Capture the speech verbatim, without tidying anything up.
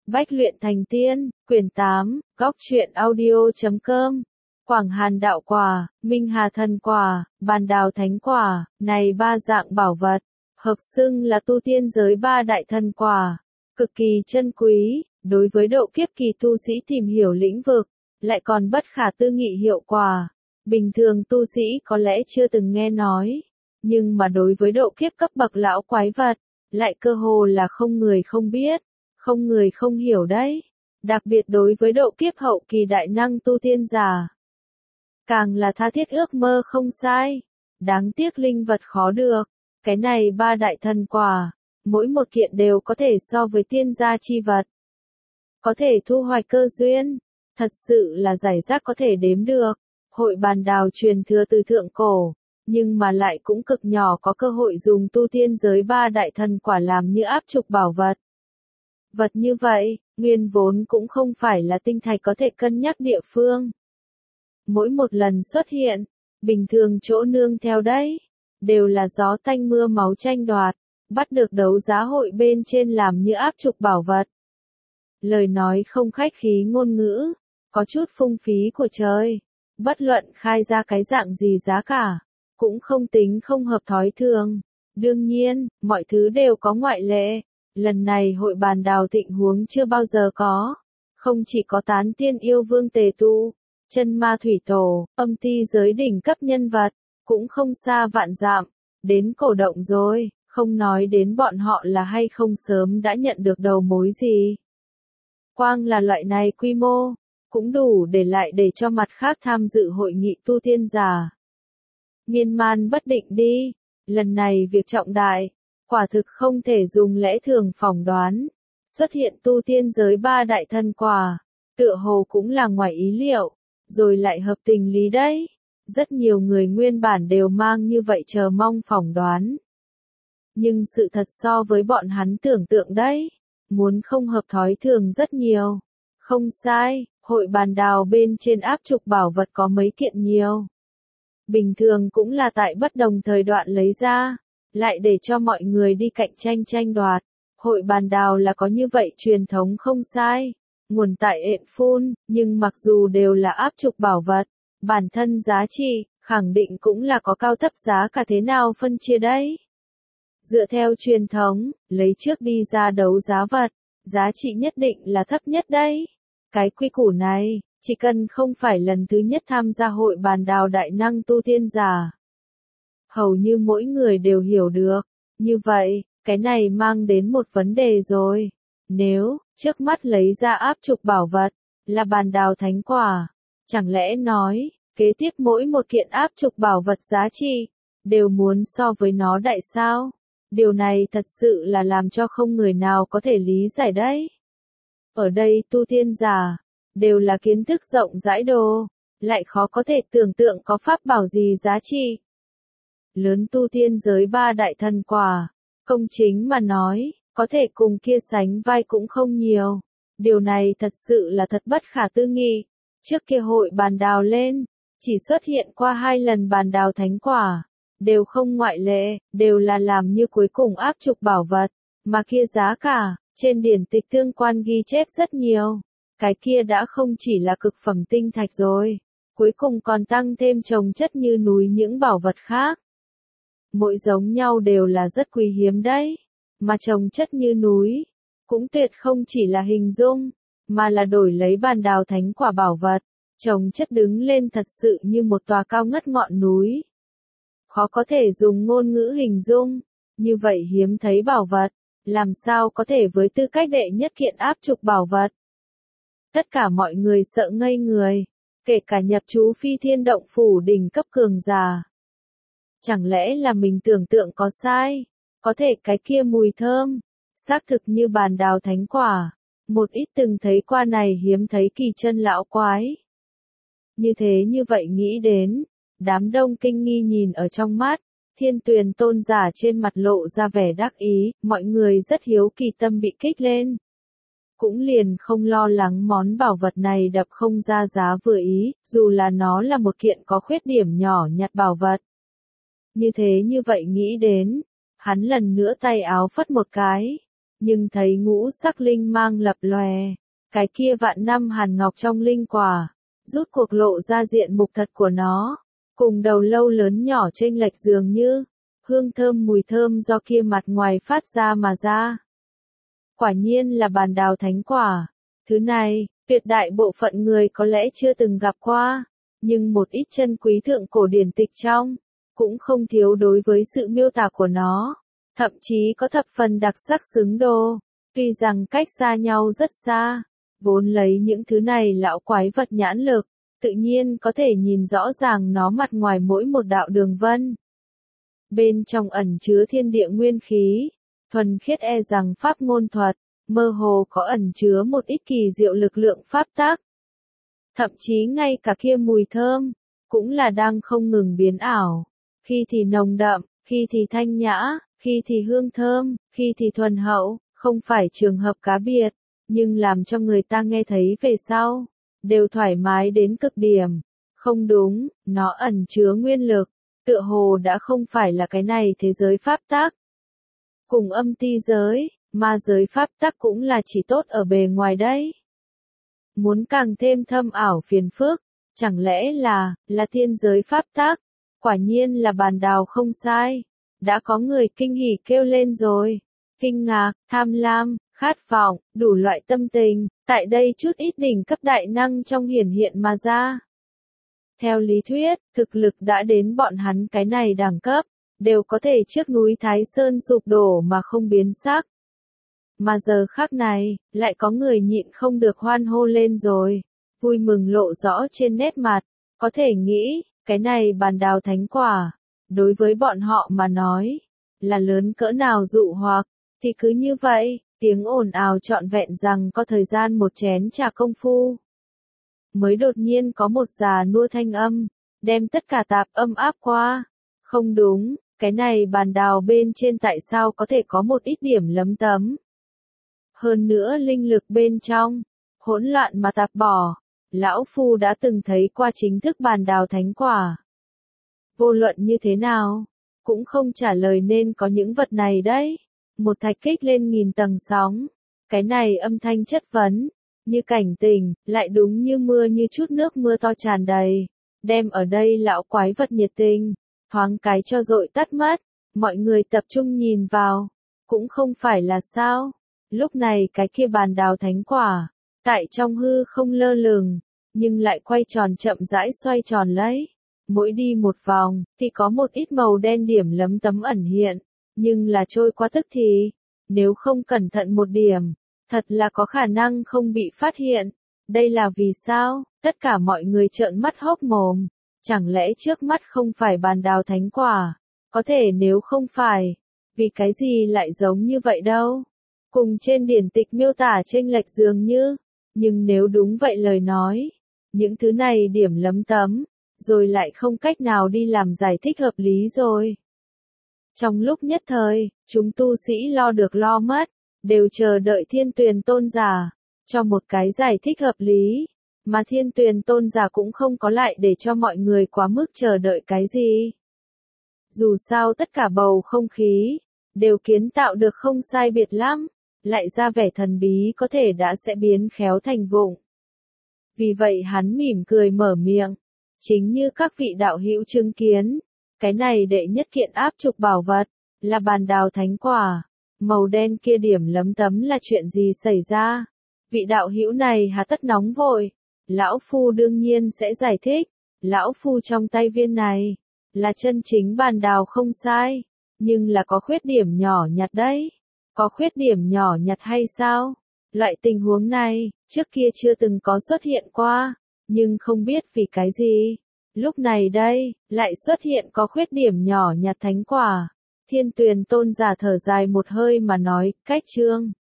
Bách luyện thành tiên, quyển tám, góc truyện audio.com. Quảng Hàn đạo quả, Minh Hà thần quả, Bàn đào thánh quả, này ba dạng bảo vật, hợp xưng là tu tiên giới ba đại thần quả, cực kỳ chân quý, đối với độ kiếp kỳ tu sĩ tìm hiểu lĩnh vực, lại còn bất khả tư nghị hiệu quả. Bình thường tu sĩ có lẽ chưa từng nghe nói, nhưng mà đối với độ kiếp cấp bậc lão quái vật, lại cơ hồ là không người không biết, không người không hiểu đấy. Đặc biệt đối với độ kiếp hậu kỳ đại năng tu tiên giả, càng là tha thiết ước mơ không sai. Đáng tiếc linh vật khó được, cái này ba đại thần quả, mỗi một kiện đều có thể so với tiên gia chi vật. Có thể thu hoạch cơ duyên, thật sự là giải rác có thể đếm được. Hội bàn đào truyền thừa từ thượng cổ, nhưng mà lại cũng cực nhỏ có cơ hội dùng tu tiên giới ba đại thần quả làm như áp trục bảo vật. Vật như vậy, nguyên vốn cũng không phải là tinh thạch có thể cân nhắc địa phương. Mỗi một lần xuất hiện, bình thường chỗ nương theo đấy, đều là gió tanh mưa máu tranh đoạt, bắt được đấu giá hội bên trên làm như áp trục bảo vật. Lời nói không khách khí ngôn ngữ, có chút phung phí của trời, bất luận khai ra cái dạng gì giá cả, cũng không tính không hợp thói thường. Đương nhiên, mọi thứ đều có ngoại lệ. Lần này hội bàn đào thịnh huống chưa bao giờ có. Không chỉ có tán tiên yêu vương tề tu, chân ma thủy tổ, âm ti giới đỉnh cấp nhân vật, cũng không xa vạn dặm, đến cổ động rồi, không nói đến bọn họ là hay không sớm đã nhận được đầu mối gì. Quang là loại này quy mô, cũng đủ để lại để cho mặt khác tham dự hội nghị tu tiên giả miên man bất định đi. Lần này việc trọng đại, quả thực không thể dùng lẽ thường phỏng đoán. Xuất hiện tu tiên giới ba đại thần quả, tựa hồ cũng là ngoài ý liệu, rồi lại hợp tình lý đấy. Rất nhiều người nguyên bản đều mang như vậy chờ mong phỏng đoán. Nhưng sự thật so với bọn hắn tưởng tượng đấy, muốn không hợp thói thường rất nhiều. Không sai, hội bàn đào bên trên áp trục bảo vật có mấy kiện nhiều. Bình thường cũng là tại bất đồng thời đoạn lấy ra, lại để cho mọi người đi cạnh tranh tranh đoạt. Hội bàn đào là có như vậy truyền thống không sai, nguồn tại ện phun, nhưng mặc dù đều là áp trục bảo vật, bản thân giá trị, khẳng định cũng là có cao thấp giá cả thế nào phân chia đấy. Dựa theo truyền thống, lấy trước đi ra đấu giá vật, giá trị nhất định là thấp nhất đấy. Cái quy củ này, chỉ cần không phải lần thứ nhất tham gia hội bàn đào đại năng tu tiên giả, hầu như mỗi người đều hiểu được. Như vậy, cái này mang đến một vấn đề rồi. Nếu, trước mắt lấy ra áp trục bảo vật, là bàn đào thánh quả, chẳng lẽ nói, kế tiếp mỗi một kiện áp trục bảo vật giá trị, đều muốn so với nó đại sao? Điều này thật sự là làm cho không người nào có thể lý giải đấy. Ở đây tu tiên giả, đều là kiến thức rộng rãi đồ, lại khó có thể tưởng tượng có pháp bảo gì giá trị lớn tu tiên giới ba đại thần quả. Công chính mà nói, có thể cùng kia sánh vai cũng không nhiều. Điều này thật sự là thật bất khả tư nghị. Trước kia hội bàn đào lên, chỉ xuất hiện qua hai lần bàn đào thánh quả, đều không ngoại lệ, đều là làm như cuối cùng áp trục bảo vật, mà kia giá cả, trên điển tịch tương quan ghi chép rất nhiều. Cái kia đã không chỉ là cực phẩm tinh thạch rồi, cuối cùng còn tăng thêm chồng chất như núi những bảo vật khác. Mỗi giống nhau đều là rất quý hiếm đấy, mà chồng chất như núi, cũng tuyệt không chỉ là hình dung, mà là đổi lấy bàn đào thánh quả bảo vật, chồng chất đứng lên thật sự như một tòa cao ngất ngọn núi. Khó có thể dùng ngôn ngữ hình dung, như vậy hiếm thấy bảo vật, làm sao có thể với tư cách đệ nhất kiện áp trục bảo vật. Tất cả mọi người sợ ngây người, kể cả nhập chú phi thiên động phủ đỉnh cấp cường giả. Chẳng lẽ là mình tưởng tượng có sai, có thể cái kia mùi thơm, xác thực như bàn đào thánh quả, một ít từng thấy qua này hiếm thấy kỳ chân lão quái. Như thế như vậy nghĩ đến, đám đông kinh nghi nhìn ở trong mắt, Thiên Tuyền tôn giả trên mặt lộ ra vẻ đắc ý, mọi người rất hiếu kỳ tâm bị kích lên. Cũng liền không lo lắng món bảo vật này đập không ra giá vừa ý, dù là nó là một kiện có khuyết điểm nhỏ nhặt bảo vật. Như thế như vậy nghĩ đến, hắn lần nữa tay áo phất một cái, nhưng thấy ngũ sắc linh mang lập lòe, cái kia vạn năm hàn ngọc trong linh quả, rút cuộc lộ ra diện mục thật của nó, cùng đầu lâu lớn nhỏ chênh lệch dường như, hương thơm mùi thơm do kia mặt ngoài phát ra mà ra. Quả nhiên là bàn đào thánh quả, thứ này, tuyệt đại bộ phận người có lẽ chưa từng gặp qua, nhưng một ít chân quý thượng cổ điển tịch trong, cũng không thiếu đối với sự miêu tả của nó, thậm chí có thập phần đặc sắc xứng đô, tuy rằng cách xa nhau rất xa, vốn lấy những thứ này lão quái vật nhãn lực, tự nhiên có thể nhìn rõ ràng nó mặt ngoài mỗi một đạo đường vân. Bên trong ẩn chứa thiên địa nguyên khí, thuần khiết e rằng pháp ngôn thuật, mơ hồ có ẩn chứa một ít kỳ diệu lực lượng pháp tác. Thậm chí ngay cả kia mùi thơm, cũng là đang không ngừng biến ảo, khi thì nồng đậm, khi thì thanh nhã, khi thì hương thơm, khi thì thuần hậu, không phải trường hợp cá biệt, nhưng làm cho người ta nghe thấy về sau, đều thoải mái đến cực điểm. Không đúng, nó ẩn chứa nguyên lực, tựa hồ đã không phải là cái này thế giới pháp tác. Cùng âm ti giới, ma giới pháp tắc cũng là chỉ tốt ở bề ngoài đấy. Muốn càng thêm thâm ảo phiền phức, chẳng lẽ là, là thiên giới pháp tắc? Quả nhiên là bàn đào không sai. Đã có người kinh hỉ kêu lên rồi. Kinh ngạc, tham lam, khát vọng, đủ loại tâm tình, tại đây chút ít đỉnh cấp đại năng trong hiển hiện mà ra. Theo lý thuyết, thực lực đã đến bọn hắn cái này đẳng cấp, đều có thể trước núi Thái Sơn sụp đổ mà không biến sắc. Mà giờ khắc này, lại có người nhịn không được hoan hô lên rồi, vui mừng lộ rõ trên nét mặt, có thể nghĩ, cái này bàn đào thánh quả, đối với bọn họ mà nói, là lớn cỡ nào dụ hoặc, thì cứ như vậy, tiếng ồn ào trọn vẹn rằng có thời gian một chén trà công phu. Mới đột nhiên có một già nua thanh âm, đem tất cả tạp âm áp qua. Không đúng, cái này bàn đào bên trên tại sao có thể có một ít điểm lấm tấm. Hơn nữa linh lực bên trong, hỗn loạn mà tạp bỏ, lão phu đã từng thấy qua chính thức bàn đào thánh quả. Vô luận như thế nào, cũng không trả lời nên có những vật này đấy. Một thạch kích lên nghìn tầng sóng, cái này âm thanh chất vấn, như cảnh tình, lại đúng như mưa như chút nước mưa to tràn đầy, đem ở đây lão quái vật nhiệt tình, thoáng cái cho dội tắt mất, mọi người tập trung nhìn vào, cũng không phải là sao. Lúc này cái kia bàn đào thánh quả, tại trong hư không lơ lửng, nhưng lại quay tròn chậm rãi xoay tròn lấy. Mỗi đi một vòng, thì có một ít màu đen điểm lấm tấm ẩn hiện, nhưng là trôi qua tức thì, nếu không cẩn thận một điểm, thật là có khả năng không bị phát hiện. Đây là vì sao? Tất cả mọi người trợn mắt hốc mồm. Chẳng lẽ trước mắt không phải bàn đào thánh quả? Có thể nếu không phải, vì cái gì lại giống như vậy đâu? Cùng trên điển tịch miêu tả chênh lệch dường như, nhưng nếu đúng vậy lời nói, những thứ này điểm lấm tấm, rồi lại không cách nào đi làm giải thích hợp lý rồi. Trong lúc nhất thời, chúng tu sĩ lo được lo mất, đều chờ đợi Thiên Tuyền Tôn giả, cho một cái giải thích hợp lý, mà Thiên Tuyền Tôn giả cũng không có lại để cho mọi người quá mức chờ đợi cái gì. Dù sao tất cả bầu không khí, đều kiến tạo được không sai biệt lắm, lại ra vẻ thần bí có thể đã sẽ biến khéo thành vụng. Vì vậy hắn mỉm cười mở miệng, chính như các vị đạo hữu chứng kiến, cái này đệ nhất kiện áp trục bảo vật, là bàn đào thánh quả, màu đen kia điểm lấm tấm là chuyện gì xảy ra? Vị đạo hữu này hà tất nóng vội, lão phu đương nhiên sẽ giải thích, lão phu trong tay viên này, là chân chính bàn đào không sai, nhưng là có khuyết điểm nhỏ nhặt đấy. Có khuyết điểm nhỏ nhặt hay sao? Loại tình huống này, trước kia chưa từng có xuất hiện qua, nhưng không biết vì cái gì. Lúc này đây, lại xuất hiện có khuyết điểm nhỏ nhặt thánh quả. Thiên Tuyền Tôn giả thở dài một hơi mà nói, cách chương.